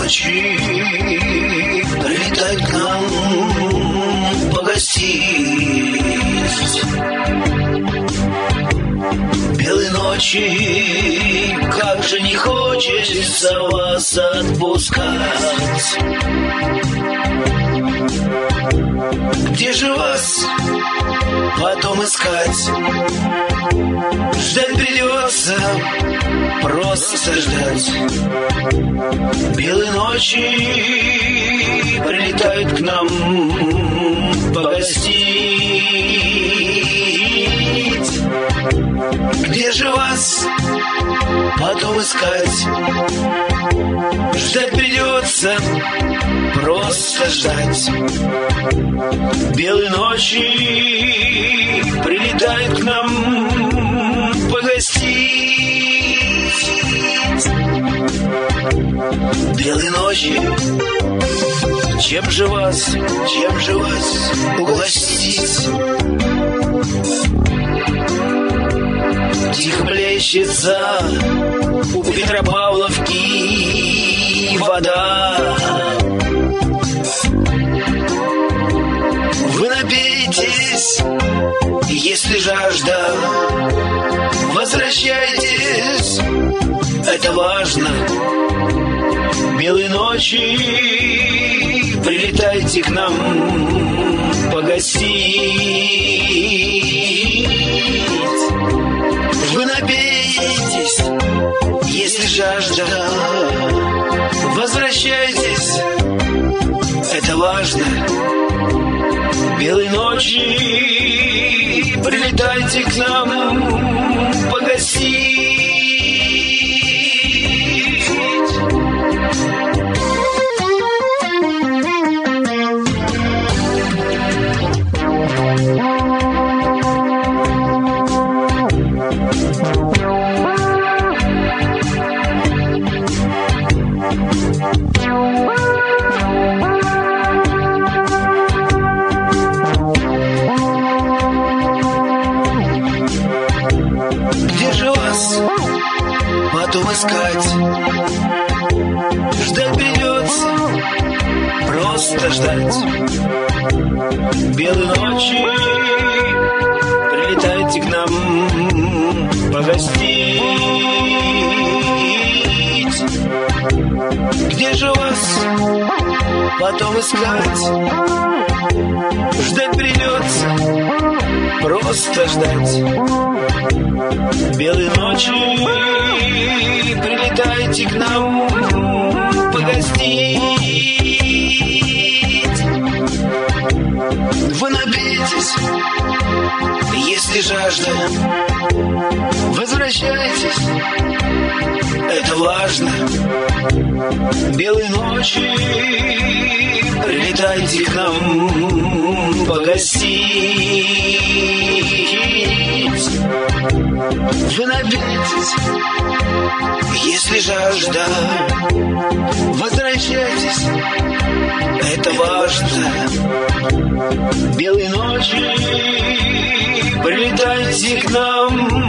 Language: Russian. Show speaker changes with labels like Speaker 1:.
Speaker 1: ночи прилетает к нам погостить. Белые ночи, как же не хочется вас отпускать. Где же вас потом искать? Ждать придется, просто ждать. Белые ночи прилетают к нам погостить. Где же вас потом искать? Ждать придется, просто ждать. Белые ночи прилетают к нам погостить. Белые ночи, чем же вас угостить? Тихо плещется у Петропавловки вода. Вы напейтесь, если жажда, возвращайтесь, это важно. Белые ночи, прилетайте к нам погостить. Вы напейтесь, если жажда, возвращайтесь, это важно. Белые ночи, прилетайте к нам погостить. Где же вас потом искать? Ждать придется, просто ждать. Белые ночи, прилетайте к нам погостить. Где же вас потом искать? Ждать придется, просто ждать. Белые ночи, прилетайте к нам погостить. Вы напейтесь, если жажда, возвращайтесь, это важно. Белые ночи, прилетайте к нам погостить. Вы напейтесь, если жажда, возвращайтесь, это важно. Белые ночи, прилетайте к нам